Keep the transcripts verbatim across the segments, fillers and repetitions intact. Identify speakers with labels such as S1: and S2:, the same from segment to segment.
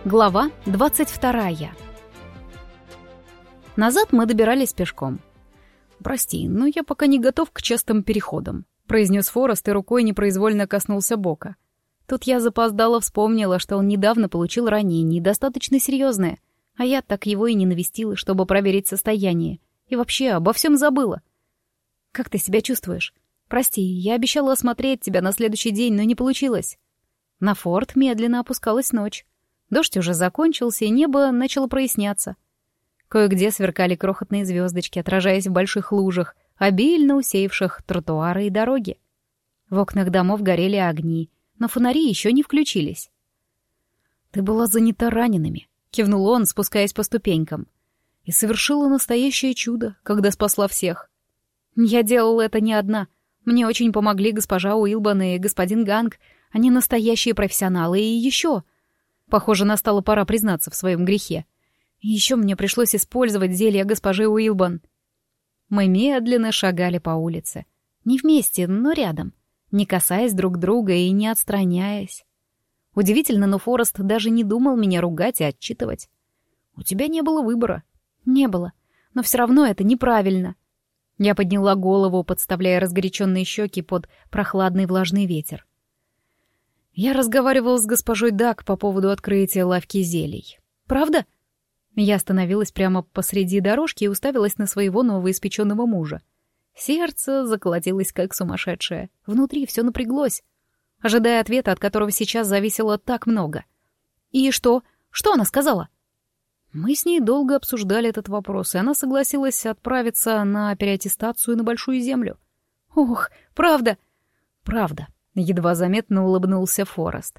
S1: Глава двадцать вторая. Назад мы добирались пешком. «Прости, но я пока не готов к частым переходам», — произнес Форест и рукой непроизвольно коснулся бока. Тут я запоздала вспомнила, что он недавно получил ранение, достаточно серьезное, а я так его и не навестила, чтобы проверить состояние. И вообще обо всем забыла. «Как ты себя чувствуешь? Прости, я обещала осмотреть тебя на следующий день, но не получилось». На форт медленно опускалась ночь. Дождь уже закончился, и небо начало проясняться. Кое-где сверкали крохотные звездочки, отражаясь в больших лужах, обильно усеявших тротуары и дороги. В окнах домов горели огни, но фонари еще не включились. «Ты была занята ранеными», — кивнул он, спускаясь по ступенькам. «И совершила настоящее чудо, когда спасла всех». «Я делала это не одна. Мне очень помогли госпожа Уилбан и господин Ганг. Они настоящие профессионалы, и еще...» Похоже, настала пора признаться в своем грехе. И еще мне пришлось использовать зелье госпожи Уилбан. Мы медленно шагали по улице. Не вместе, но рядом. Не касаясь друг друга и не отстраняясь. Удивительно, но Форест даже не думал меня ругать и отчитывать. «У тебя не было выбора». «Не было. Но все равно это неправильно». Я подняла голову, подставляя разгоряченные щеки под прохладный влажный ветер. Я разговаривал с госпожой Дак по поводу открытия лавки зелий. «Правда?» Я остановилась прямо посреди дорожки и уставилась на своего новоиспеченного мужа. Сердце заколотилось как сумасшедшее. Внутри все напряглось, ожидая ответа, от которого сейчас зависело так много. «И что? Что она сказала?» Мы с ней долго обсуждали этот вопрос, и она согласилась отправиться на переаттестацию на Большую Землю. «Ох, правда?» «Правда». Едва заметно улыбнулся Форест.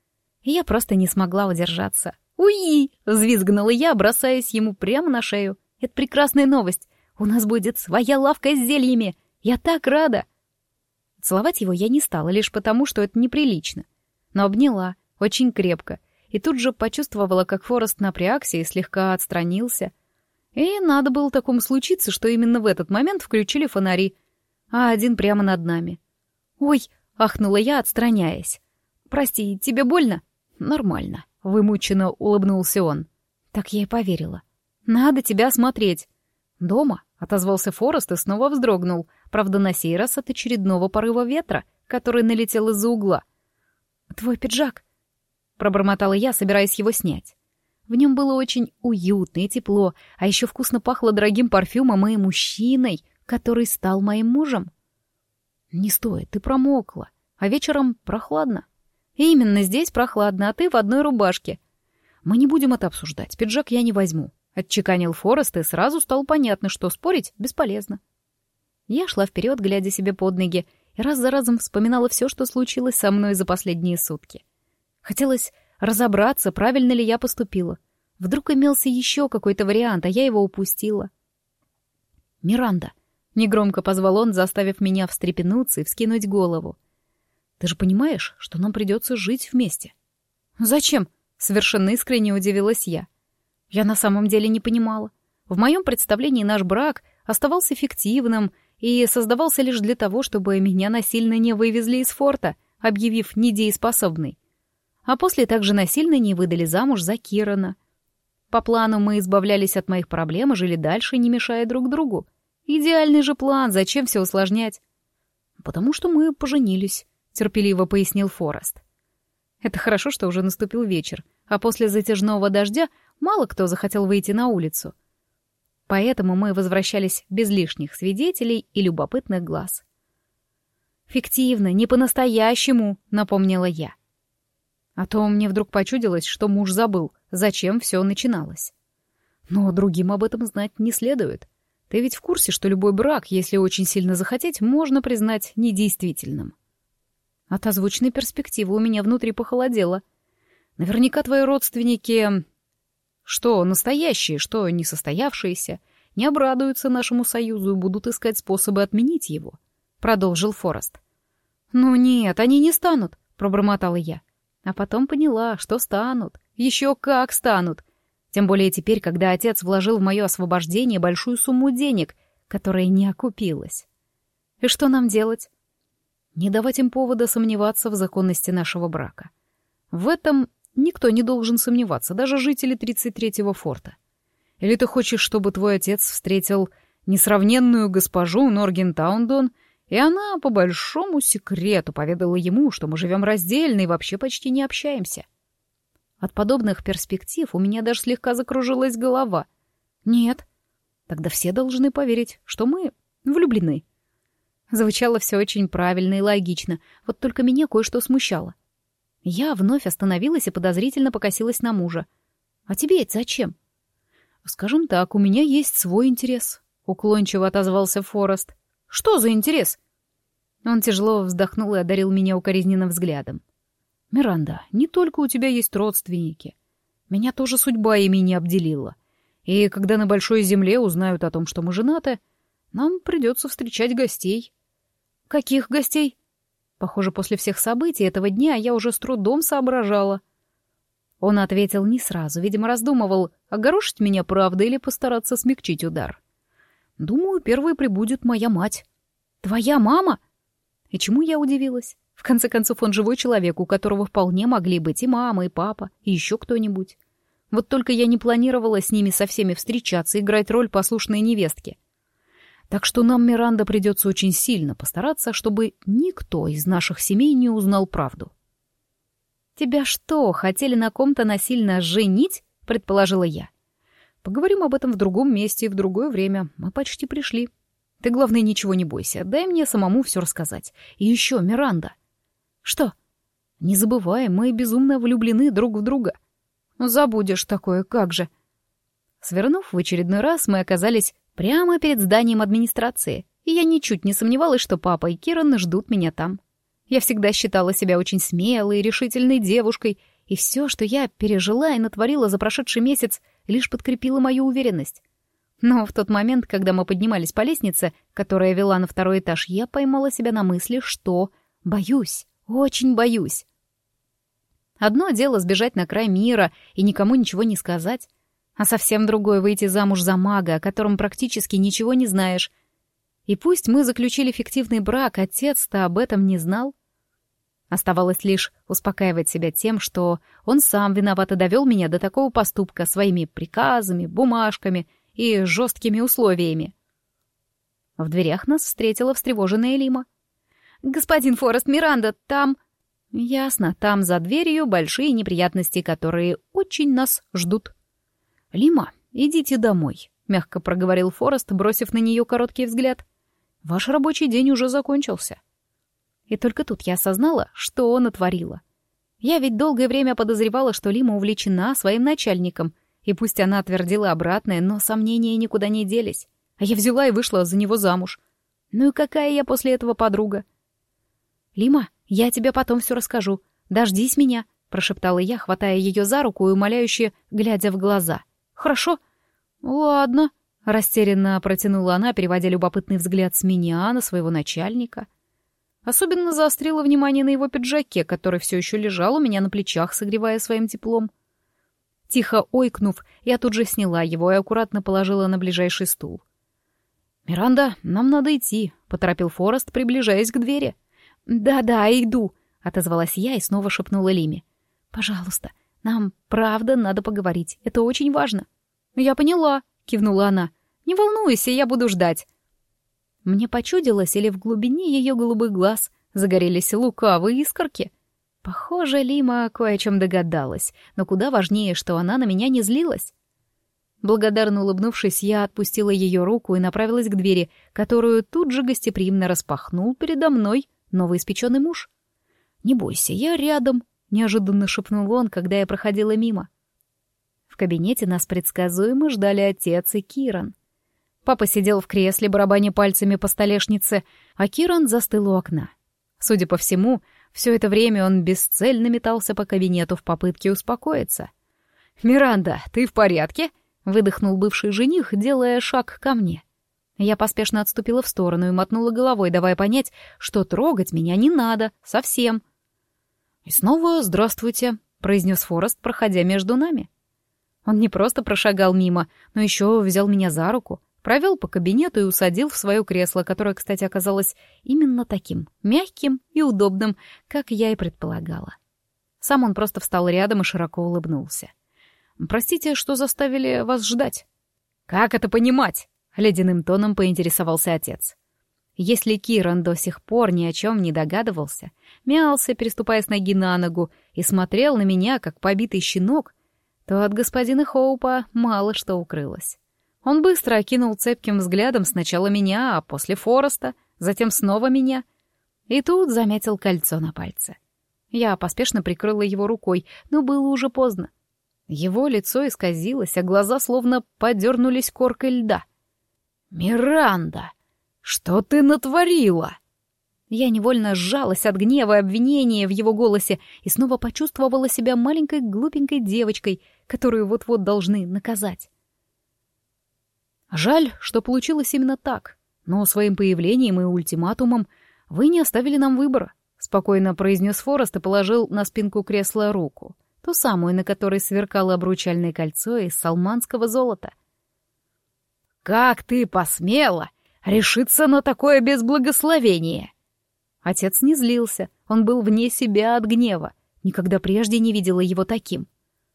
S1: Я просто не смогла удержаться. «Уи!» — взвизгнула я, бросаясь ему прямо на шею. «Это прекрасная новость! У нас будет своя лавка с зельями! Я так рада!» Целовать его я не стала, лишь потому, что это неприлично. Но обняла, очень крепко, и тут же почувствовала, как Форест напрягся и слегка отстранился. И надо было такому случиться, что именно в этот момент включили фонари, а один прямо над нами. «Ой!» — ахнула я, отстраняясь. «Прости, тебе больно?» «Нормально», — вымученно улыбнулся он. Так я и поверила. «Надо тебя осмотреть». «Дома?» — отозвался Форест и снова вздрогнул, правда, на сей раз от очередного порыва ветра, который налетел из-за угла. «Твой пиджак?» — пробормотала я, собираясь его снять. В нем было очень уютно и тепло, а еще вкусно пахло дорогим парфюмом и мужчиной, который стал моим мужем. «Не стоит, ты промокла, а вечером прохладно». «Именно здесь прохладно, а ты в одной рубашке». «Мы не будем это обсуждать, пиджак я не возьму», — отчеканил Форест, и сразу стало понятно, что спорить бесполезно. Я шла вперед, глядя себе под ноги, и раз за разом вспоминала все, что случилось со мной за последние сутки. Хотелось разобраться, правильно ли я поступила. Вдруг имелся еще какой-то вариант, а я его упустила. «Миранда», — негромко позвал он, заставив меня встрепенуться и вскинуть голову. «Ты же понимаешь, что нам придется жить вместе?» «Зачем?» — совершенно искренне удивилась я. Я на самом деле не понимала. В моем представлении наш брак оставался фиктивным и создавался лишь для того, чтобы меня насильно не вывезли из форта, объявив недееспособной. А после также насильно не выдали замуж за Кирана. По плану мы избавлялись от моих проблем и жили дальше, не мешая друг другу. Идеальный же план, зачем все усложнять? «Потому что мы поженились», — терпеливо пояснил Форест. Это хорошо, что уже наступил вечер, а после затяжного дождя мало кто захотел выйти на улицу. Поэтому мы возвращались без лишних свидетелей и любопытных глаз. «Фиктивно, не по-настоящему», — напомнила я. А то мне вдруг почудилось, что муж забыл, зачем все начиналось. Но другим об этом знать не следует. Ты ведь в курсе, что любой брак, если очень сильно захотеть, можно признать недействительным. От озвученной перспективы у меня внутри похолодело. Наверняка твои родственники, что настоящие, что несостоявшиеся, не обрадуются нашему союзу и будут искать способы отменить его, — продолжил Форест. «Ну нет, они не станут», — пробормотала я. А потом поняла, что станут, еще как станут. Тем более теперь, когда отец вложил в мое освобождение большую сумму денег, которая не окупилась. И что нам делать? Не давать им повода сомневаться в законности нашего брака. В этом никто не должен сомневаться, даже жители тридцать третьего форта. Или ты хочешь, чтобы твой отец встретил несравненную госпожу Норгентаундон, и она по большому секрету поведала ему, что мы живем раздельно и вообще почти не общаемся? От подобных перспектив у меня даже слегка закружилась голова. Нет. Тогда все должны поверить, что мы влюблены. Звучало все очень правильно и логично, вот только меня кое-что смущало. Я вновь остановилась и подозрительно покосилась на мужа. «А тебе это зачем?» «Скажем так, у меня есть свой интерес», — уклончиво отозвался Форест. «Что за интерес?» Он тяжело вздохнул и одарил меня укоризненным взглядом. «Миранда, не только у тебя есть родственники. Меня тоже судьба ими не обделила. И когда на большой земле узнают о том, что мы женаты, нам придется встречать гостей». «Каких гостей?» Похоже, после всех событий этого дня я уже с трудом соображала. Он ответил не сразу, видимо, раздумывал, огорошить меня правдой или постараться смягчить удар. «Думаю, первой прибудет моя мать». «Твоя мама?» И чему я удивилась? В конце концов, он живой человек, у которого вполне могли быть и мама, и папа, и еще кто-нибудь. Вот только я не планировала с ними со всеми встречаться, играть роль послушной невестки. Так что нам, Миранда, придется очень сильно постараться, чтобы никто из наших семей не узнал правду. «Тебя что, хотели на ком-то насильно женить?» — предположила я. «Поговорим об этом в другом месте и в другое время. Мы почти пришли. Ты, главное, ничего не бойся. Дай мне самому все рассказать. И еще, Миранда». «Что?» «Не забывай, мы безумно влюблены друг в друга». «Забудешь такое, как же». Свернув в очередной раз, мы оказались прямо перед зданием администрации, и я ничуть не сомневалась, что папа и Киран ждут меня там. Я всегда считала себя очень смелой и решительной девушкой, и все, что я пережила и натворила за прошедший месяц, лишь подкрепило мою уверенность. Но в тот момент, когда мы поднимались по лестнице, которая вела на второй этаж, я поймала себя на мысли, что боюсь, очень боюсь. Одно дело сбежать на край мира и никому ничего не сказать, а совсем другое — выйти замуж за мага, о котором практически ничего не знаешь. И пусть мы заключили фиктивный брак, отец-то об этом не знал. Оставалось лишь успокаивать себя тем, что он сам виноват и довел меня до такого поступка своими приказами, бумажками и жесткими условиями. В дверях нас встретила встревоженная Лима. «Господин Форест, Миранда, там...» «Ясно, там за дверью большие неприятности, которые очень нас ждут». «Лима, идите домой», — мягко проговорил Форест, бросив на нее короткий взгляд. «Ваш рабочий день уже закончился». И только тут я осознала, что он натворила. Я ведь долгое время подозревала, что Лима увлечена своим начальником, и пусть она отвердила обратное, но сомнения никуда не делись. А я взяла и вышла за него замуж. Ну и какая я после этого подруга? «Лима, я тебе потом все расскажу. Дождись меня», — прошептала я, хватая ее за руку и умоляюще глядя в глаза. «Хорошо?» «Ладно», — растерянно протянула она, переводя любопытный взгляд с меня на своего начальника. Особенно заострила внимание на его пиджаке, который все еще лежал у меня на плечах, согревая своим теплом. Тихо ойкнув, я тут же сняла его и аккуратно положила на ближайший стул. «Миранда, нам надо идти», — поторопил Форест, приближаясь к двери. «Да-да, иду», — отозвалась я и снова шепнула Лиме. «Пожалуйста, нам правда надо поговорить, это очень важно». «Я поняла», — кивнула она. «Не волнуйся, я буду ждать». Мне почудилось, или в глубине ее голубых глаз загорелись лукавые искорки. Похоже, Лима кое о чем догадалась, но куда важнее, что она на меня не злилась. Благодарно улыбнувшись, я отпустила ее руку и направилась к двери, которую тут же гостеприимно распахнул передо мной новоиспеченный муж. «Не бойся, я рядом», — неожиданно шепнул он, когда я проходила мимо. В кабинете нас предсказуемо ждали отец и Киран. Папа сидел в кресле, барабаня пальцами по столешнице, а Киран застыл у окна. Судя по всему, все это время он бесцельно метался по кабинету в попытке успокоиться. «Миранда, ты в порядке?» — выдохнул бывший жених, делая шаг ко мне. Я поспешно отступила в сторону и мотнула головой, давая понять, что трогать меня не надо, совсем. «И снова здравствуйте», — произнес Форест, проходя между нами. Он не просто прошагал мимо, но еще взял меня за руку, провел по кабинету и усадил в свое кресло, которое, кстати, оказалось именно таким, мягким и удобным, как я и предполагала. Сам он просто встал рядом и широко улыбнулся. «Простите, что заставили вас ждать». «Как это понимать?» — ледяным тоном поинтересовался отец. Если Киран до сих пор ни о чем не догадывался, мялся, переступая с ноги на ногу, и смотрел на меня, как побитый щенок, то от господина Хоупа мало что укрылось. Он быстро окинул цепким взглядом сначала меня, а после Фореста, затем снова меня. И тут заметил кольцо на пальце. Я поспешно прикрыла его рукой, но было уже поздно. Его лицо исказилось, а глаза словно подернулись коркой льда. «Миранда, что ты натворила?» Я невольно сжалась от гнева и обвинения в его голосе и снова почувствовала себя маленькой глупенькой девочкой, которую вот-вот должны наказать. Жаль, что получилось именно так, но своим появлением и ультиматумом вы не оставили нам выбора, — спокойно произнес Форест и положил на спинку кресла руку, ту самую, на которой сверкало обручальное кольцо из салманского золота. «Как ты посмела решиться на такое безблагословение?» Отец не злился, он был вне себя от гнева, никогда прежде не видела его таким.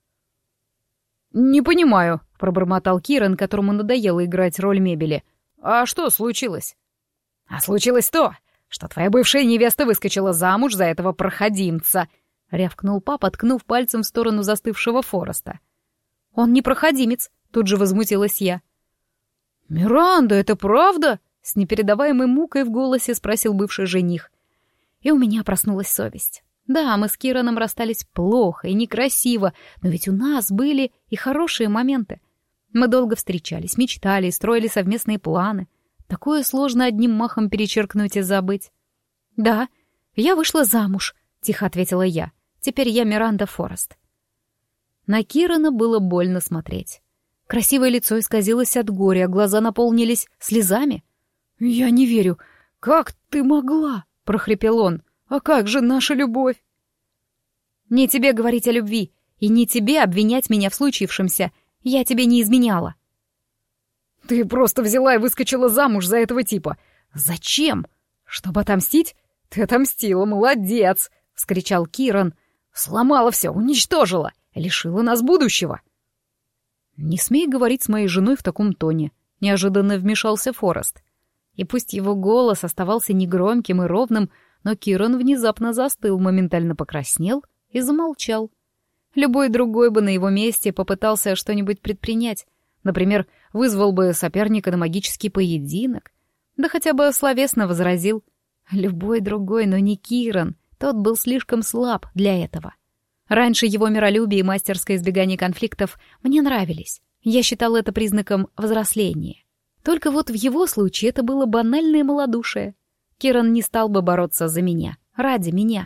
S1: «Не понимаю», — пробормотал Киран, которому надоело играть роль мебели. «А что случилось?» «А случилось то, что твоя бывшая невеста выскочила замуж за этого проходимца», — рявкнул папа, ткнув пальцем в сторону застывшего Фореста. «Он не проходимец», — тут же возмутилась я. «Миранда, это правда?» — с непередаваемой мукой в голосе спросил бывший жених. И у меня проснулась совесть. Да, мы с Кираном расстались плохо и некрасиво, но ведь у нас были и хорошие моменты. Мы долго встречались, мечтали и строили совместные планы. Такое сложно одним махом перечеркнуть и забыть. «Да, я вышла замуж», — тихо ответила я. «Теперь я Миранда Форест». На Кирана было больно смотреть. Красивое лицо исказилось от горя, глаза наполнились слезами. «Я не верю. Как ты могла?» — прохрипел он. «А как же наша любовь?» «Не тебе говорить о любви, и не тебе обвинять меня в случившемся. Я тебе не изменяла». «Ты просто взяла и выскочила замуж за этого типа. Зачем? Чтобы отомстить? Ты отомстила, молодец!» — вскричал Киран. «Сломала все, уничтожила, лишила нас будущего». «Не смей говорить с моей женой в таком тоне», — неожиданно вмешался Форест. И пусть его голос оставался негромким и ровным, но Киран внезапно застыл, моментально покраснел и замолчал. Любой другой бы на его месте попытался что-нибудь предпринять. Например, вызвал бы соперника на магический поединок. Да хотя бы словесно возразил. Любой другой, но не Киран. Тот был слишком слаб для этого. Раньше его миролюбие и мастерское избегание конфликтов мне нравились. Я считала это признаком взросления. Только вот в его случае это было банальное малодушие. Киран не стал бы бороться за меня, ради меня.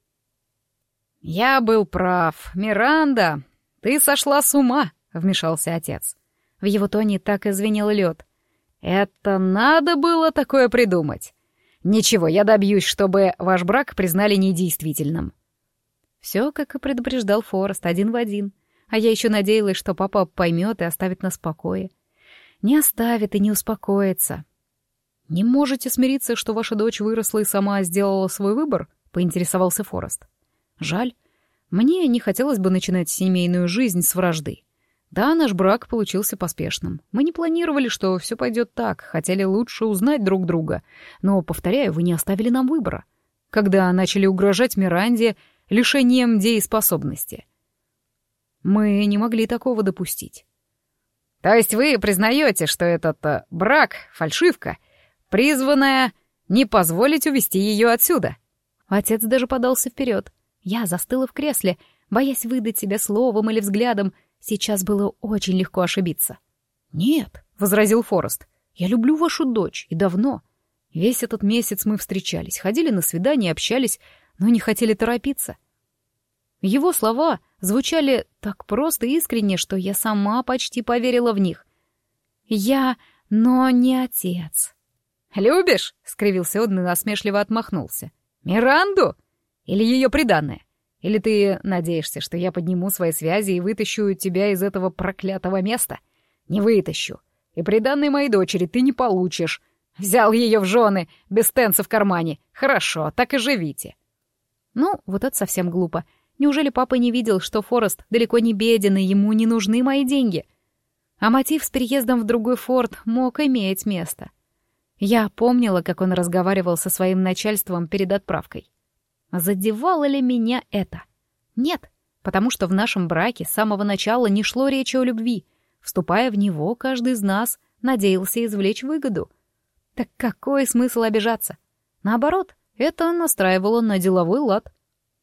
S1: «Я был прав, Миранда, ты сошла с ума», — вмешался отец. В его тоне так и звенел лед. «Это надо было такое придумать. Ничего, я добьюсь, чтобы ваш брак признали недействительным». Все, как и предупреждал Форест, один в один. А я еще надеялась, что папа поймет и оставит нас в покое. Не оставит и не успокоится. «Не можете смириться, что ваша дочь выросла и сама сделала свой выбор?» — поинтересовался Форест. «Жаль. Мне не хотелось бы начинать семейную жизнь с вражды. Да, наш брак получился поспешным. Мы не планировали, что все пойдет так, хотели лучше узнать друг друга. Но, повторяю, вы не оставили нам выбора. Когда начали угрожать Миранде лишением дееспособности. Мы не могли такого допустить». «То есть вы признаете, что этот э, брак — фальшивка, призванная не позволить увести ее отсюда?» Отец даже подался вперед. Я застыла в кресле, боясь выдать себя словом или взглядом. Сейчас было очень легко ошибиться. «Нет», — возразил Форест, — «я люблю вашу дочь, и давно. Весь этот месяц мы встречались, ходили на свидания, общались, но не хотели торопиться». Его слова звучали так просто и искренне, что я сама почти поверила в них. «Я, но не отец». «Любишь?» — скривился он и насмешливо отмахнулся. «Миранду? Или ее приданное? Или ты надеешься, что я подниму свои связи и вытащу тебя из этого проклятого места? Не вытащу. И приданной моей дочери ты не получишь. Взял ее в жены, без тенца в кармане. Хорошо, так и живите». Ну, вот это совсем глупо. Неужели папа не видел, что Форест далеко не беден, и ему не нужны мои деньги? А мотив с переездом в другой форт мог иметь место. Я помнила, как он разговаривал со своим начальством перед отправкой. Задевало ли меня это? Нет, потому что в нашем браке с самого начала не шло речи о любви. Вступая в него, каждый из нас надеялся извлечь выгоду. Так какой смысл обижаться? Наоборот, это настраивало на деловой лад.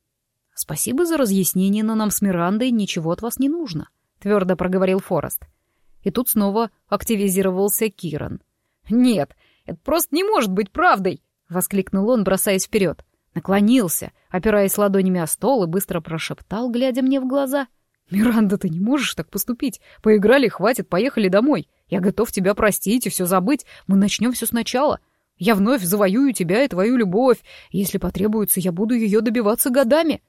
S1: «Спасибо за разъяснение, но нам с Мирандой ничего от вас не нужно», — твердо проговорил Форест. И тут снова активизировался Киран. «Нет, это просто не может быть правдой!» — воскликнул он, бросаясь вперед. Наклонился, опираясь ладонями о стол, и быстро прошептал, глядя мне в глаза. «Миранда, ты не можешь так поступить. Поиграли, хватит, поехали домой. Я готов тебя простить и все забыть. Мы начнем все сначала. Я вновь завоюю тебя и твою любовь. Если потребуется, я буду ее добиваться годами».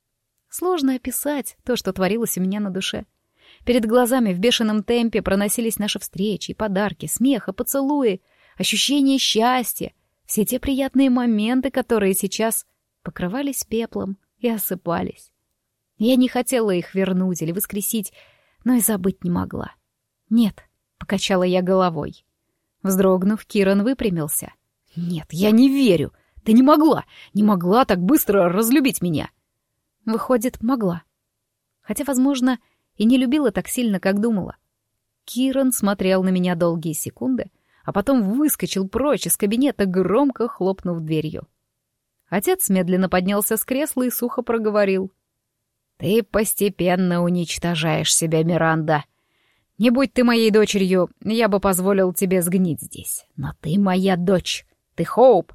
S1: Сложно описать то, что творилось у меня на душе. Перед глазами в бешеном темпе проносились наши встречи, подарки, смех и поцелуи, ощущение счастья, все те приятные моменты, которые сейчас покрывались пеплом и осыпались. Я не хотела их вернуть или воскресить, но и забыть не могла. «Нет», — покачала я головой. Вздрогнув, Киран выпрямился. «Нет, я не верю. Ты не могла, не могла так быстро разлюбить меня». Выходит, могла. Хотя, возможно, и не любила так сильно, как думала. Киран смотрел на меня долгие секунды, а потом выскочил прочь из кабинета, громко хлопнув дверью. Отец медленно поднялся с кресла и сухо проговорил. «Ты постепенно уничтожаешь себя, Миранда. Не будь ты моей дочерью, я бы позволил тебе сгнить здесь. Но ты моя дочь, ты Хоуп.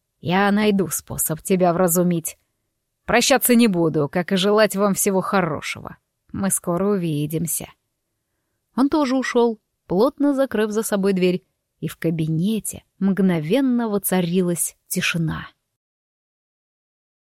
S1: Я найду способ тебя вразумить. Прощаться не буду, как и желать вам всего хорошего. Мы скоро увидимся». Он тоже ушел, плотно закрыв за собой дверь, и в кабинете мгновенно воцарилась тишина.